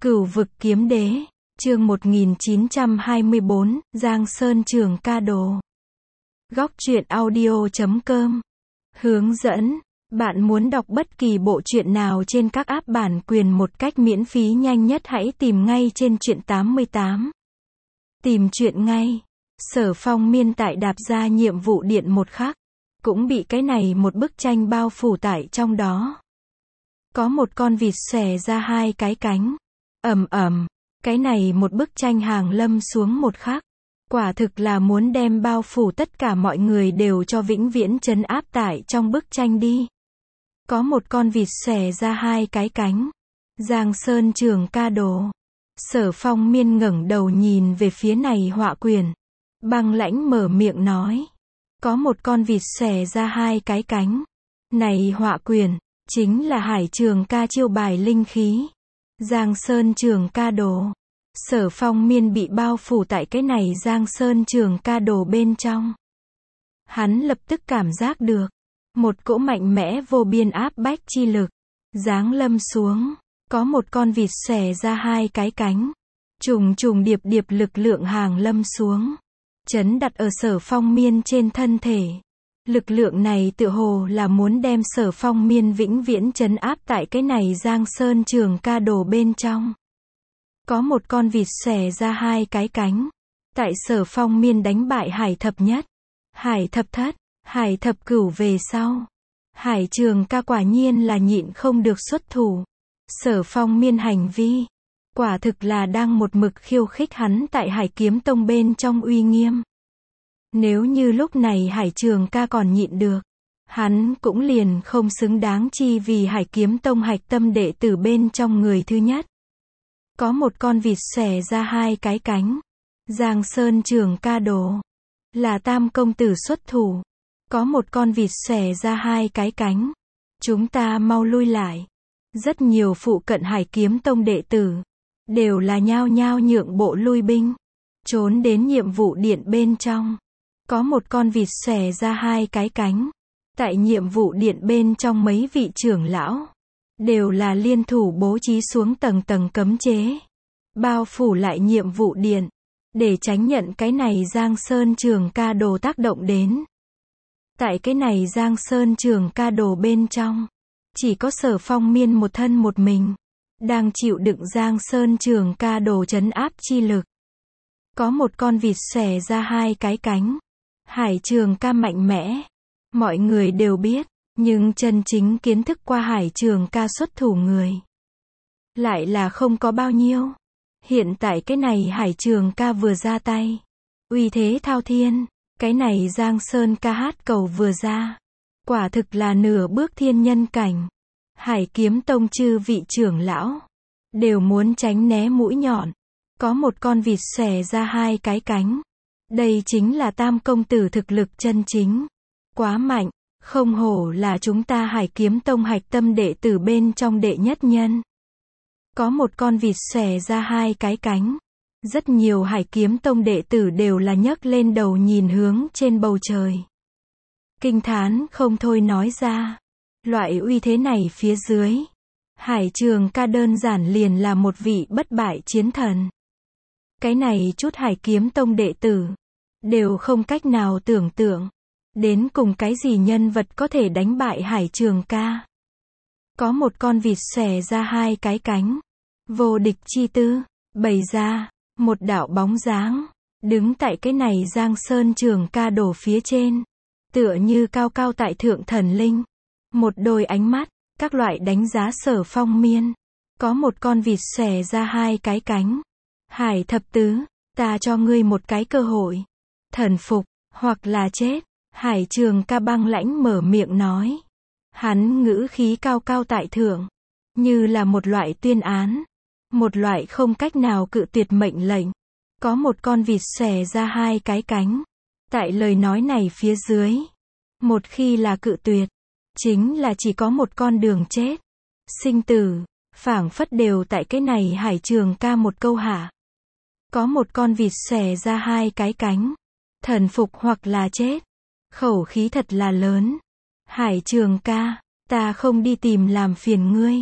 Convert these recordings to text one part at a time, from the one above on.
Cửu vực kiếm đế, chương 1924, Giang Sơn Trường Ca Đồ. Góc truyện audio.com. Hướng dẫn, bạn muốn đọc bất kỳ bộ truyện nào trên các app bản quyền một cách miễn phí nhanh nhất hãy tìm ngay trên truyện 88. Tìm truyện ngay. Sở Phong Miên tại đạp ra nhiệm vụ điện một khắc, cũng bị cái này một bức tranh bao phủ tại trong đó. Có một con vịt xòe ra hai cái cánh. Ầm ầm, cái này một bức tranh hàng lâm xuống một khắc. Quả thực là muốn đem bao phủ tất cả mọi người đều cho vĩnh viễn trấn áp tại trong bức tranh đi. Có một con vịt xòe ra hai cái cánh. Giang Sơn Trường Ca Đồ. Sở Phong Miên ngẩng đầu nhìn về phía này họa quyển. Băng lãnh mở miệng nói. Có một con vịt xòe ra hai cái cánh. Này họa quyển, chính là Hải Trường Ca chiêu bài linh khí. Giang Sơn Trường Ca Đồ. Sở Phong Miên bị bao phủ tại cái này Giang Sơn Trường Ca Đồ bên trong. Hắn lập tức cảm giác được một cỗ mạnh mẽ vô biên áp bách chi lực giáng lâm xuống. Có một con vịt xòe ra hai cái cánh. Trùng trùng điệp điệp lực lượng hàng lâm xuống, chấn đặt ở Sở Phong Miên trên thân thể. Lực lượng này tựa hồ là muốn đem Sở Phong Miên vĩnh viễn trấn áp tại cái này Giang Sơn Trường Ca Đồ bên trong. Có một con vịt xòe ra hai cái cánh. Tại Sở Phong Miên đánh bại Hải Thập Nhất, Hải Thập Thất, Hải Thập Cửu về sau, Hải Trường Ca quả nhiên là nhịn không được xuất thủ. Sở Phong Miên hành vi, quả thực là đang một mực khiêu khích hắn tại Hải Kiếm Tông bên trong uy nghiêm. Nếu như lúc này Hải Trường Ca còn nhịn được, hắn cũng liền không xứng đáng chi vì Hải Kiếm Tông hạch tâm đệ tử bên trong người thứ nhất. Có một con vịt xòe ra hai cái cánh. Giang Sơn Trường Ca Đồ. Là Tam công tử xuất thủ. Có một con vịt xòe ra hai cái cánh. Chúng ta mau lui lại. Rất nhiều phụ cận Hải Kiếm Tông đệ tử đều là nhao nhao nhượng bộ lui binh, trốn đến nhiệm vụ điện bên trong. Có một con vịt xòe ra hai cái cánh. Tại nhiệm vụ điện bên trong mấy vị trưởng lão đều là liên thủ bố trí xuống tầng tầng cấm chế, bao phủ lại nhiệm vụ điện, để tránh nhận cái này Giang Sơn Trường Ca Đồ tác động đến. Tại cái này Giang Sơn Trường Ca Đồ bên trong, chỉ có Sở Phong Miên một thân một mình, đang chịu đựng Giang Sơn Trường Ca Đồ trấn áp chi lực. Có một con vịt xòe ra hai cái cánh. Hải Trường Ca mạnh mẽ, mọi người đều biết, nhưng chân chính kiến thức qua Hải Trường Ca xuất thủ người lại là không có bao nhiêu. Hiện tại cái này Hải Trường Ca vừa ra tay, uy thế thao thiên. Cái này Giang Sơn Ca hát cầu vừa ra, quả thực là nửa bước thiên nhân cảnh. Hải Kiếm Tông chư vị trưởng lão đều muốn tránh né mũi nhọn. Có một con vịt xòe ra hai cái cánh. Đây chính là Tam công tử thực lực chân chính. Quá mạnh, không hổ là chúng ta Hải Kiếm Tông hạch tâm đệ tử bên trong đệ nhất nhân. Có một con vịt xòe ra hai cái cánh. Rất nhiều Hải Kiếm Tông đệ tử đều là nhấc lên đầu nhìn hướng trên bầu trời, kinh thán không thôi nói ra. Loại uy thế này phía dưới, Hải Trường Ca đơn giản liền là một vị bất bại chiến thần. Cái này chút Hải Kiếm Tông đệ tử đều không cách nào tưởng tượng đến cùng cái gì nhân vật có thể đánh bại Hải Trường Ca. Có một con vịt xòe ra hai cái cánh. Vô địch chi tư bày ra, một đạo bóng dáng đứng tại cái này Giang Sơn Trường Ca Đồ phía trên, tựa như cao cao tại thượng thần linh. Một đôi ánh mắt các loại đánh giá Sở Phong Miên. Có một con vịt xòe ra hai cái cánh. Hải Thập Tứ, ta cho ngươi một cái cơ hội, thần phục hoặc là chết. Hải Trường Ca băng lãnh mở miệng nói. Hắn ngữ khí cao cao tại thượng, như là một loại tuyên án, một loại không cách nào cự tuyệt mệnh lệnh. Có một con vịt xòe ra hai cái cánh. Tại lời nói này phía dưới, một khi là cự tuyệt, chính là chỉ có một con đường chết. Sinh tử, phảng phất đều tại cái này Hải Trường Ca một câu hạ. Có một con vịt xòe ra hai cái cánh. Thần phục hoặc là chết. Khẩu khí thật là lớn. Hải Trường Ca, ta không đi tìm làm phiền ngươi.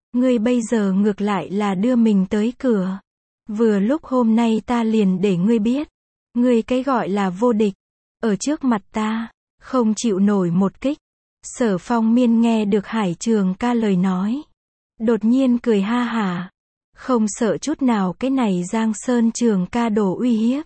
Ngươi bây giờ ngược lại là đưa mình tới cửa. Vừa lúc hôm nay ta liền để ngươi biết. Ngươi cái gọi là vô địch. Ở trước mặt ta, không chịu nổi một kích. Sở Phong Miên nghe được Hải Trường Ca lời nói. Đột nhiên cười ha hả. Không sợ chút nào cái này Giang Sơn Trường Ca đồ uy hiếp.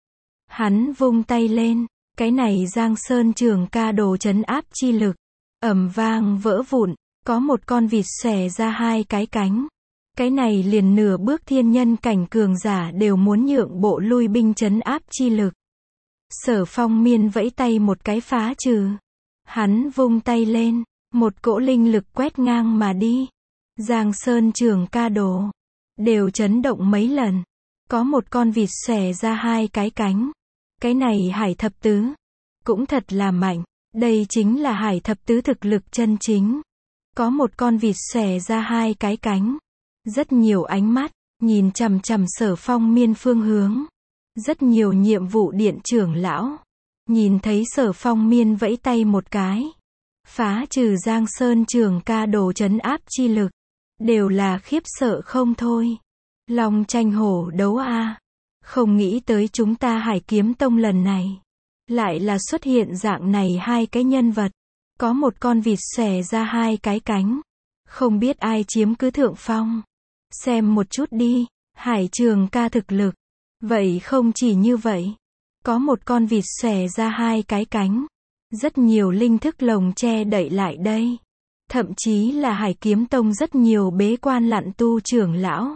Hắn vung tay lên. Cái này Giang Sơn Trường Ca đồ trấn áp chi lực. Ầm vang vỡ vụn. Có một con vịt xòe ra hai cái cánh. Cái này liền nửa bước thiên nhân cảnh cường giả đều muốn nhượng bộ lui binh trấn áp chi lực. Sở Phong Miên vẫy tay một cái phá trừ. Hắn vung tay lên, một cỗ linh lực quét ngang mà đi. Giang Sơn Trường Ca đồ đều chấn động mấy lần. Có một con vịt xòe ra hai cái cánh. Cái này Hải Thập Tứ cũng thật là mạnh. Đây chính là Hải Thập Tứ thực lực chân chính. Có một con vịt xòe ra hai cái cánh. Rất nhiều ánh mắt nhìn chằm chằm Sở Phong Miên phương hướng. Rất nhiều nhiệm vụ điện trưởng lão nhìn thấy Sở Phong Miên vẫy tay một cái, phá trừ Giang Sơn Trường Ca đồ trấn áp chi lực, đều là khiếp sợ không thôi. Long tranh hổ đấu a, không nghĩ tới chúng ta Hải Kiếm Tông lần này lại là xuất hiện dạng này hai cái nhân vật. Có một con vịt xòe ra hai cái cánh, không biết ai chiếm cứ thượng phong. Xem một chút đi, Hải Trường Ca thực lực. Vậy không chỉ như vậy, có một con vịt xòe ra hai cái cánh, rất nhiều linh thức lồng che đậy lại đây. Thậm chí là Hải Kiếm Tông rất nhiều bế quan lặn tu trưởng lão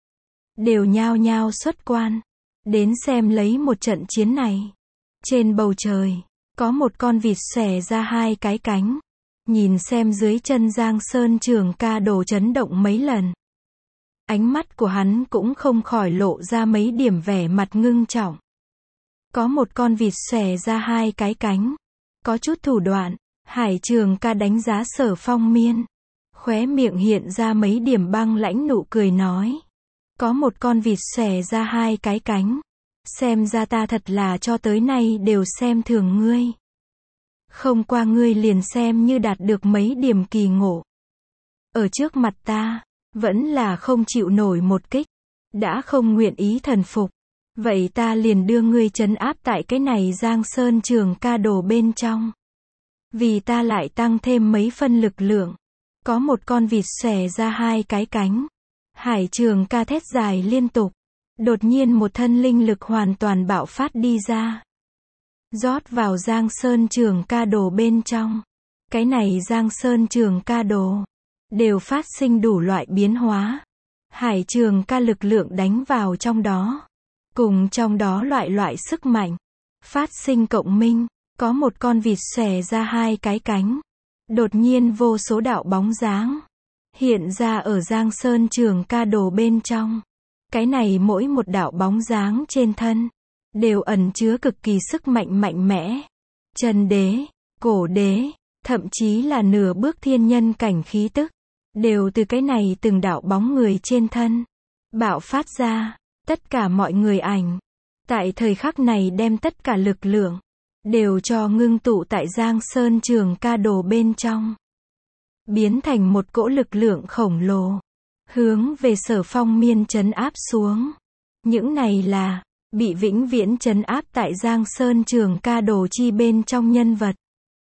đều nhao nhao xuất quan, đến xem lấy một trận chiến này. Trên bầu trời, có một con vịt xòe ra hai cái cánh, nhìn xem dưới chân Giang Sơn Trường Ca đồ chấn động mấy lần. Ánh mắt của hắn cũng không khỏi lộ ra mấy điểm vẻ mặt ngưng trọng. Có một con vịt xòe ra hai cái cánh, có chút thủ đoạn. Hải Trường Ca đánh giá Sở Phong Miên, khóe miệng hiện ra mấy điểm băng lãnh nụ cười nói. Có một con vịt xòe ra hai cái cánh, xem ra ta thật là cho tới nay đều xem thường ngươi. Không qua ngươi liền xem như đạt được mấy điểm kỳ ngộ. Ở trước mặt ta, vẫn là không chịu nổi một kích, đã không nguyện ý thần phục. Vậy ta liền đưa ngươi trấn áp tại cái này Giang Sơn Trường Ca đồ bên trong. Vì ta lại tăng thêm mấy phân lực lượng. Có một con vịt xòe ra hai cái cánh. Hải Trường Ca thét dài liên tục. Đột nhiên một thân linh lực hoàn toàn bạo phát đi ra. Rót vào Giang Sơn Trường Ca đồ bên trong. Cái này Giang Sơn Trường Ca đồ đều phát sinh đủ loại biến hóa. Hải Trường Ca lực lượng đánh vào trong đó. Cùng trong đó loại sức mạnh phát sinh cộng minh. Có một con vịt xòe ra hai cái cánh. Đột nhiên vô số đạo bóng dáng hiện ra ở Giang Sơn Trường Ca đồ bên trong. Cái này mỗi một đạo bóng dáng trên thân đều ẩn chứa cực kỳ sức mạnh mạnh mẽ. Chân đế, cổ đế, thậm chí là nửa bước thiên nhân cảnh khí tức, đều từ cái này từng đạo bóng người trên thân bạo phát ra. Tất cả mọi người ảnh tại thời khắc này đem tất cả lực lượng đều cho ngưng tụ tại Giang Sơn Trường Ca đồ bên trong, biến thành một cỗ lực lượng khổng lồ, hướng về Sở Phong Miên trấn áp xuống. Những này là bị vĩnh viễn trấn áp tại Giang Sơn Trường Ca đồ chi bên trong nhân vật.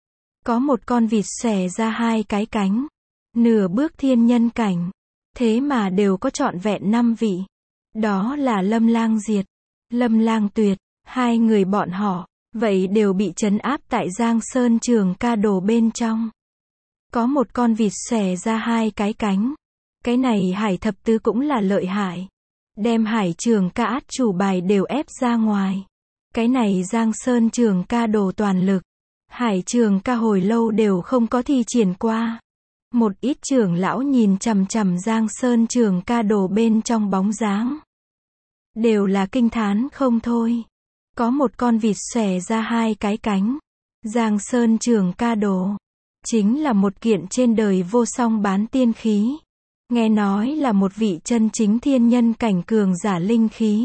Có một con vịt xòe ra hai cái cánh, nửa bước thiên nhân cảnh, thế mà đều có trọn vẹn 5 vị. Đó là Lâm Lang Diệt, Lâm Lang Tuyệt, hai người bọn họ, vậy đều bị trấn áp tại Giang Sơn Trường Ca đồ bên trong. Có một con vịt xòe ra hai cái cánh. Cái này Hải Thập Tứ cũng là lợi hại. Đem Hải Trường Ca át chủ bài đều ép ra ngoài. Cái này Giang Sơn Trường Ca đồ toàn lực. Hải Trường Ca hồi lâu đều không có thi triển qua. Một ít trưởng lão nhìn chằm chằm Giang Sơn Trường Ca đồ bên trong bóng dáng, đều là kinh thán không thôi. Có một con vịt xòe ra hai cái cánh. Giang Sơn Trường Ca đồ chính là một kiện trên đời vô song bán tiên khí. Nghe nói là một vị chân chính thiên nhân cảnh cường giả linh khí.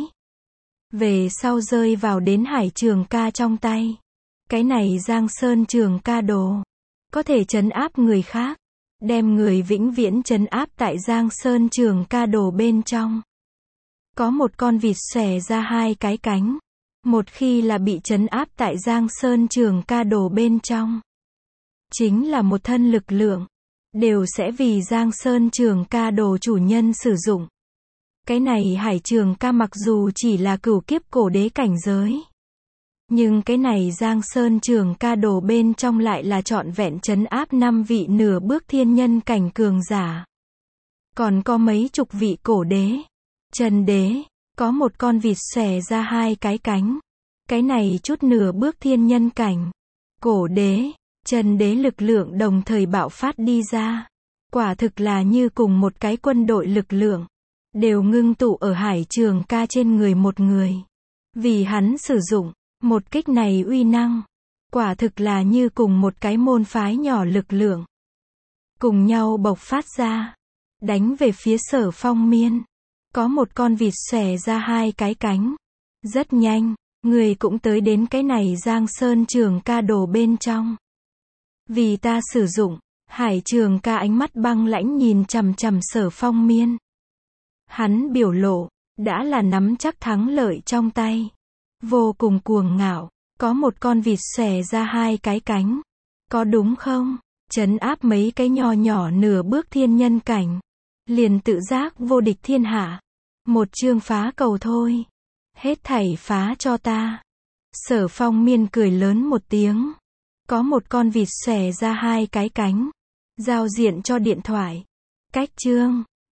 Về sau rơi vào đến Hải Trường Ca trong tay. Cái này Giang Sơn Trường Ca đồ có thể trấn áp người khác. đem người vĩnh viễn trấn áp tại Giang Sơn Trường Ca Đồ bên trong. Có một con vịt xòe ra hai cái cánh. Một khi là bị trấn áp tại Giang Sơn Trường Ca Đồ bên trong, chính là một thân lực lượng, đều sẽ vì Giang Sơn Trường Ca Đồ chủ nhân sử dụng. Cái này Hải Trường Ca mặc dù chỉ là cửu kiếp cổ đế cảnh giới, nhưng cái này Giang Sơn Trường Ca Đồ bên trong lại là trọn vẹn trấn áp 5 vị nửa bước thiên nhân cảnh cường giả. Còn có mấy chục vị cổ đế, chân đế, có một con vịt xòe ra hai cái cánh. Cái này chút nửa bước thiên nhân cảnh, cổ đế, chân đế lực lượng đồng thời bạo phát đi ra. Quả thực là như cùng một cái quân đội lực lượng, đều ngưng tụ ở Hải Trường Ca trên người một người. Vì hắn sử dụng, một kích này uy năng, quả thực là như cùng một cái môn phái nhỏ lực lượng, cùng nhau bộc phát ra, đánh về phía Sở Phong Miên. Có một con vịt xòe ra hai cái cánh. Rất nhanh, người cũng tới đến cái này Giang Sơn Trường Ca Đồ bên trong. Vì ta sử dụng, Hải Trường Ca ánh mắt băng lãnh nhìn chằm chằm Sở Phong Miên. Hắn biểu lộ, đã là nắm chắc thắng lợi trong tay. Vô cùng cuồng ngạo, có một con vịt xòe ra hai cái cánh. Có đúng không? Trấn áp mấy cái nho nhỏ nửa bước thiên nhân cảnh. Liền tự giác vô địch thiên hạ. Một chương phá cầu thôi. Hết thảy phá cho ta. Sở Phong Miên cười lớn một tiếng. Có một con vịt xòe ra hai cái cánh. Giao diện cho điện thoại. Cách chương.